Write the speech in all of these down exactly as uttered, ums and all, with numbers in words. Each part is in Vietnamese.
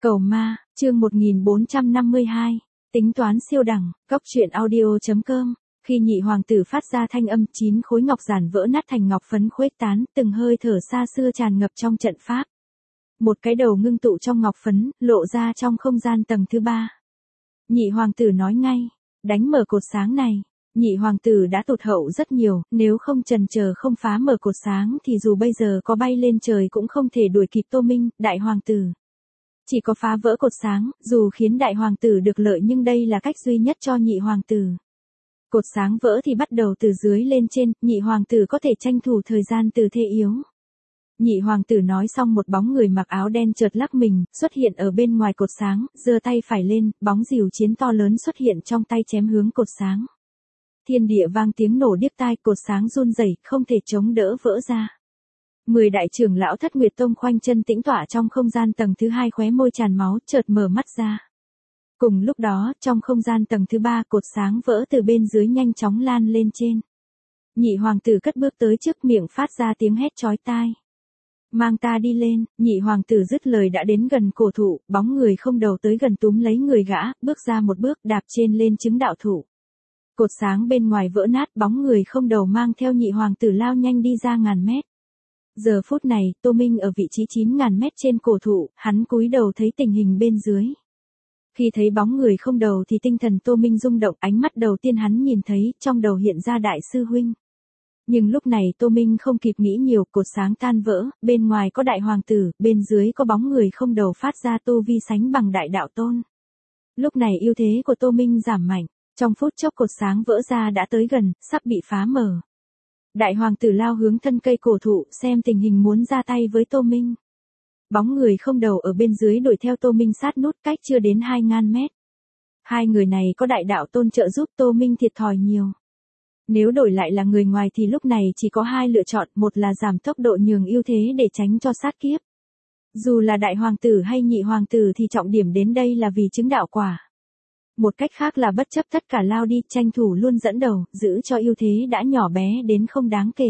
Cầu ma, chương một nghìn bốn trăm năm mươi hai, tính toán siêu đẳng, góc truyện audio.com. Khi nhị hoàng tử phát ra thanh âm, chín khối ngọc giản vỡ nát thành ngọc phấn khuếch tán, từng hơi thở xa xưa tràn ngập trong trận pháp. Một cái đầu ngưng tụ trong ngọc phấn, lộ ra trong không gian tầng thứ ba. Nhị hoàng tử nói ngay, đánh mở cột sáng này. Nhị hoàng tử đã tụt hậu rất nhiều, nếu không chần chờ không phá mở cột sáng thì dù bây giờ có bay lên trời cũng không thể đuổi kịp Tô Minh, đại hoàng tử. Chỉ có phá vỡ cột sáng, dù khiến đại hoàng tử được lợi nhưng đây là cách duy nhất cho nhị hoàng tử. Cột sáng vỡ thì bắt đầu từ dưới lên trên, nhị hoàng tử có thể tranh thủ thời gian từ thế yếu. Nhị hoàng tử nói xong, một bóng người mặc áo đen chợt lắc mình, xuất hiện ở bên ngoài cột sáng, giơ tay phải lên, bóng rìu chiến to lớn xuất hiện trong tay chém hướng cột sáng. Thiên địa vang tiếng nổ điếc tai, cột sáng run rẩy, không thể chống đỡ vỡ ra. Mười đại trưởng lão Thất Nguyệt Tông khoanh chân tĩnh tọa trong không gian tầng thứ hai, khóe môi tràn máu, chợt mở mắt ra. Cùng lúc đó, trong không gian tầng thứ ba, cột sáng vỡ từ bên dưới nhanh chóng lan lên trên. Nhị hoàng tử cất bước tới trước, miệng phát ra tiếng hét chói tai. Mang ta đi lên. Nhị hoàng tử dứt lời đã đến gần cổ thụ, bóng người không đầu tới gần túm lấy người gã, bước ra một bước, đạp trên lên chứng đạo thụ. Cột sáng bên ngoài vỡ nát, bóng người không đầu mang theo nhị hoàng tử lao nhanh đi ra ngàn mét. Giờ phút này, Tô Minh ở vị trí chín ngàn mét trên cổ thụ, hắn cúi đầu thấy tình hình bên dưới. Khi thấy bóng người không đầu thì tinh thần Tô Minh rung động, ánh mắt đầu tiên hắn nhìn thấy, trong đầu hiện ra đại sư huynh. Nhưng lúc này Tô Minh không kịp nghĩ nhiều, cột sáng tan vỡ, bên ngoài có đại hoàng tử, bên dưới có bóng người không đầu phát ra tu vi sánh bằng đại đạo tôn. Lúc này ưu thế của Tô Minh giảm mạnh, trong phút chốc cột sáng vỡ ra đã tới gần, sắp bị phá mở. Đại hoàng tử lao hướng thân cây cổ thụ, xem tình hình muốn ra tay với Tô Minh. Bóng người không đầu ở bên dưới đuổi theo Tô Minh sát nút, cách chưa đến hai ngàn mét. Hai người này có đại đạo tôn trợ giúp, Tô Minh thiệt thòi nhiều. Nếu đổi lại là người ngoài thì lúc này chỉ có hai lựa chọn, một là giảm tốc độ nhường ưu thế để tránh cho sát kiếp. Dù là đại hoàng tử hay nhị hoàng tử thì trọng điểm đến đây là vì chứng đạo quả. Một cách khác là bất chấp tất cả lao đi, tranh thủ luôn dẫn đầu, giữ cho ưu thế đã nhỏ bé đến không đáng kể.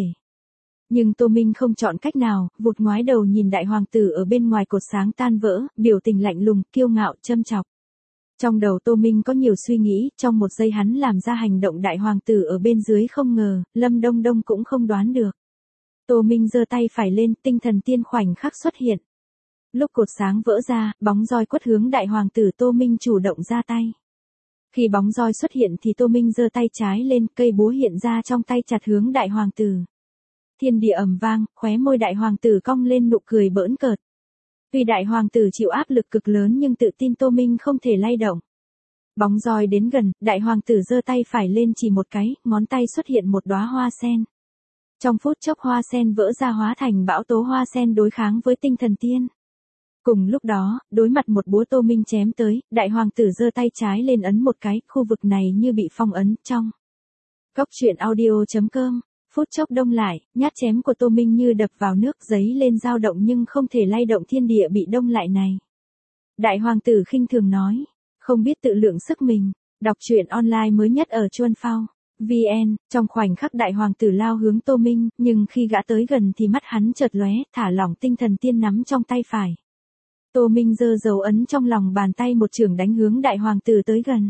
Nhưng Tô Minh không chọn cách nào, vụt ngoái đầu nhìn đại hoàng tử ở bên ngoài cột sáng tan vỡ, biểu tình lạnh lùng, kiêu ngạo, châm chọc. Trong đầu Tô Minh có nhiều suy nghĩ, trong một giây hắn làm ra hành động đại hoàng tử ở bên dưới không ngờ, Lâm Đông Đông cũng không đoán được. Tô Minh giơ tay phải lên, tinh thần tiên khoảnh khắc xuất hiện. Lúc cột sáng vỡ ra, bóng roi quất hướng đại hoàng tử, Tô Minh chủ động ra tay. Khi bóng roi xuất hiện thì Tô Minh giơ tay trái lên, cây búa hiện ra trong tay chặt hướng đại hoàng tử. Thiên địa ầm vang, khóe môi đại hoàng tử cong lên nụ cười bỡn cợt. Tuy đại hoàng tử chịu áp lực cực lớn nhưng tự tin Tô Minh không thể lay động. Bóng roi đến gần, đại hoàng tử giơ tay phải lên chỉ một cái, ngón tay xuất hiện một đóa hoa sen. Trong phút chốc hoa sen vỡ ra hóa thành bão tố hoa sen đối kháng với tinh thần tiên. Cùng lúc đó, đối mặt một búa Tô Minh chém tới, đại hoàng tử giơ tay trái lên ấn một cái, khu vực này như bị phong ấn, trong. Góc truyện audio.com. Phút chốc đông lại, nhát chém của Tô Minh như đập vào nước, giấy lên dao động nhưng không thể lay động thiên địa bị đông lại này. Đại hoàng tử khinh thường nói, không biết tự lượng sức mình. Đọc truyện online mới nhất ở Chuan Phao vn. Trong khoảnh khắc đại hoàng tử lao hướng Tô Minh, nhưng khi gã tới gần thì mắt hắn chợt lóe, thả lỏng tinh thần tiên nắm trong tay phải. Tô Minh giơ dấu ấn trong lòng bàn tay, một chưởng đánh hướng đại hoàng tử tới gần.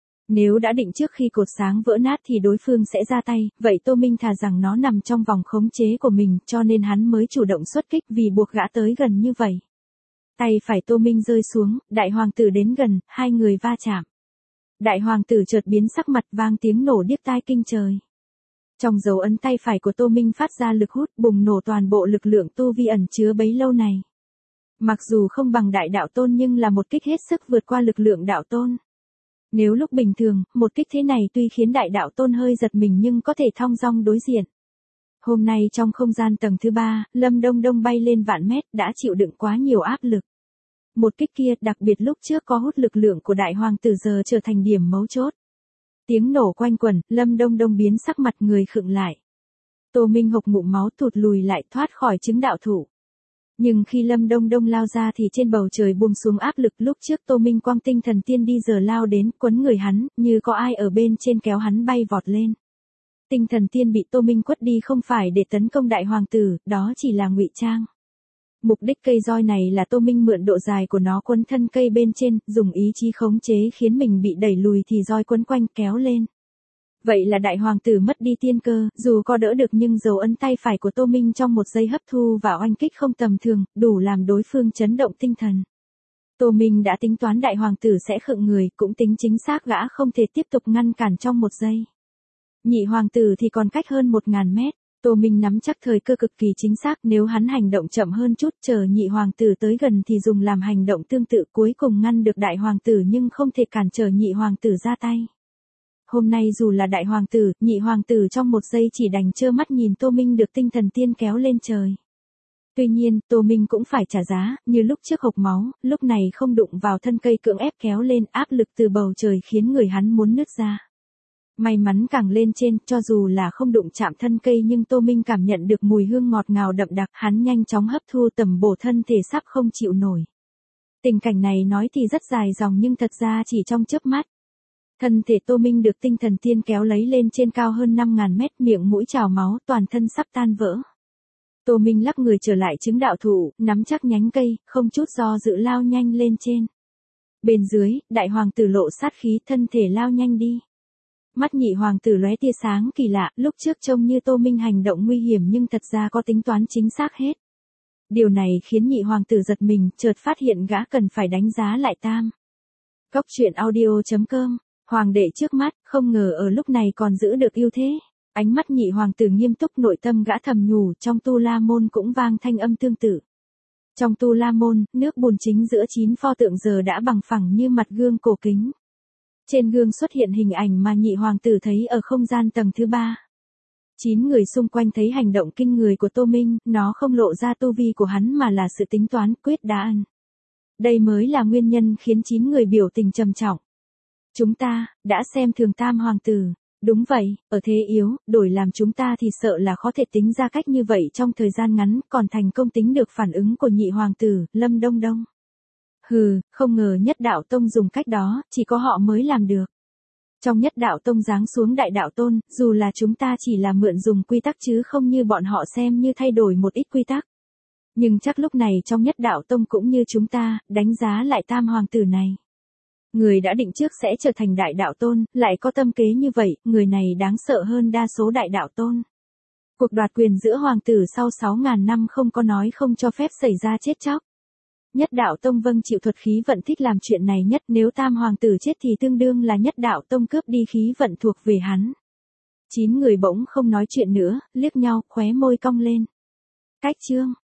Nếu đã định trước khi cột sáng vỡ nát thì đối phương sẽ ra tay, vậy Tô Minh thà rằng nó nằm trong vòng khống chế của mình, cho nên hắn mới chủ động xuất kích vì buộc gã tới gần như vậy. Tay phải Tô Minh rơi xuống, đại hoàng tử đến gần, hai người va chạm. Đại hoàng tử chợt biến sắc mặt, vang tiếng nổ điếc tai kinh trời. Trong dấu ấn tay phải của Tô Minh phát ra lực hút, bùng nổ toàn bộ lực lượng tu vi ẩn chứa bấy lâu này. Mặc dù không bằng đại đạo tôn nhưng là một kích hết sức vượt qua lực lượng đạo tôn. Nếu lúc bình thường, một kích thế này tuy khiến đại đạo tôn hơi giật mình nhưng có thể thong dong đối diện. Hôm nay trong không gian tầng thứ ba, Lâm Đông Đông bay lên vạn mét đã chịu đựng quá nhiều áp lực. Một kích kia, đặc biệt lúc trước có hút lực lượng của đại hoàng tử giờ trở thành điểm mấu chốt. Tiếng nổ quanh quẩn, Lâm Đông Đông biến sắc mặt, người khựng lại. Tô Minh hộc ngụm máu, tụt lùi lại, thoát khỏi chứng đạo thủ. Nhưng khi Lâm Đông Đông lao ra thì trên bầu trời buông xuống áp lực, lúc trước Tô Minh quang tinh thần tiên đi giờ lao đến, quấn người hắn, như có ai ở bên trên kéo hắn bay vọt lên. Tinh thần tiên bị Tô Minh quất đi không phải để tấn công đại hoàng tử, đó chỉ là ngụy trang. Mục đích cây roi này là Tô Minh mượn độ dài của nó quấn thân cây bên trên, dùng ý chí khống chế khiến mình bị đẩy lùi thì roi quấn quanh kéo lên. Vậy là đại hoàng tử mất đi tiên cơ, dù có đỡ được nhưng dấu ấn tay phải của Tô Minh trong một giây hấp thu và oanh kích không tầm thường, đủ làm đối phương chấn động tinh thần. Tô Minh đã tính toán đại hoàng tử sẽ khựng người, cũng tính chính xác gã không thể tiếp tục ngăn cản trong một giây. Nhị hoàng tử thì còn cách hơn một ngàn mét. Tô Minh nắm chắc thời cơ cực kỳ chính xác, nếu hắn hành động chậm hơn chút chờ nhị hoàng tử tới gần thì dùng làm hành động tương tự, cuối cùng ngăn được đại hoàng tử nhưng không thể cản trở nhị hoàng tử ra tay. Hôm nay dù là đại hoàng tử, nhị hoàng tử trong một giây chỉ đành trơ mắt nhìn Tô Minh được tinh thần tiên kéo lên trời. Tuy nhiên, Tô Minh cũng phải trả giá, như lúc trước hộc máu, lúc này không đụng vào thân cây cưỡng ép kéo lên, áp lực từ bầu trời khiến người hắn muốn nứt ra. May mắn càng lên trên, cho dù là không đụng chạm thân cây nhưng Tô Minh cảm nhận được mùi hương ngọt ngào đậm đặc, hắn nhanh chóng hấp thu tầm bổ thân thể sắp không chịu nổi. Tình cảnh này nói thì rất dài dòng nhưng thật ra chỉ trong chớp mắt. Thân thể Tô Minh được tinh thần tiên kéo lấy lên trên cao hơn năm ngàn mét, miệng mũi trào máu, toàn thân sắp tan vỡ. Tô Minh lắc người trở lại chứng đạo thủ, nắm chắc nhánh cây, không chút do dự lao nhanh lên trên. Bên dưới, đại hoàng tử lộ sát khí, thân thể lao nhanh đi. Mắt nhị hoàng tử lóe tia sáng kỳ lạ, lúc trước trông như Tô Minh hành động nguy hiểm nhưng thật ra có tính toán chính xác hết. Điều này khiến nhị hoàng tử giật mình, chợt phát hiện gã cần phải đánh giá lại tam. Cốc truyện audio chấm com, hoàng đệ trước mắt, không ngờ ở lúc này còn giữ được ưu thế. Ánh mắt nhị hoàng tử nghiêm túc, nội tâm gã thầm nhủ, trong Tu La Môn cũng vang thanh âm tương tự. Trong Tu La Môn, nước bùn chính giữa chín pho tượng giờ đã bằng phẳng như mặt gương cổ kính. Trên gương xuất hiện hình ảnh mà nhị hoàng tử thấy ở không gian tầng thứ ba. Chín người xung quanh thấy hành động kinh người của Tô Minh, nó không lộ ra tu vi của hắn mà là sự tính toán quyết đoán. Đây mới là nguyên nhân khiến chín người biểu tình trầm trọng. Chúng ta, đã xem thường tam hoàng tử. Đúng vậy, ở thế yếu, đổi làm chúng ta thì sợ là khó thể tính ra cách như vậy trong thời gian ngắn, còn thành công tính được phản ứng của nhị hoàng tử, Lâm Đông Đông. Hừ, không ngờ nhất đạo tông dùng cách đó, chỉ có họ mới làm được. Trong nhất đạo tông giáng xuống đại đạo tôn, dù là chúng ta chỉ là mượn dùng quy tắc chứ không như bọn họ xem như thay đổi một ít quy tắc. Nhưng chắc lúc này trong nhất đạo tông cũng như chúng ta, đánh giá lại tam hoàng tử này. Người đã định trước sẽ trở thành đại đạo tôn, lại có tâm kế như vậy, người này đáng sợ hơn đa số đại đạo tôn. Cuộc đoạt quyền giữa hoàng tử sau sáu ngàn năm không có nói không cho phép xảy ra chết chóc. Nhất đạo tông vâng chịu thuật khí vận thích làm chuyện này nhất, nếu tam hoàng tử chết thì tương đương là nhất đạo tông cướp đi khí vận thuộc về hắn. Chín người bỗng không nói chuyện nữa, liếc nhau, khóe môi cong lên. Cách chương.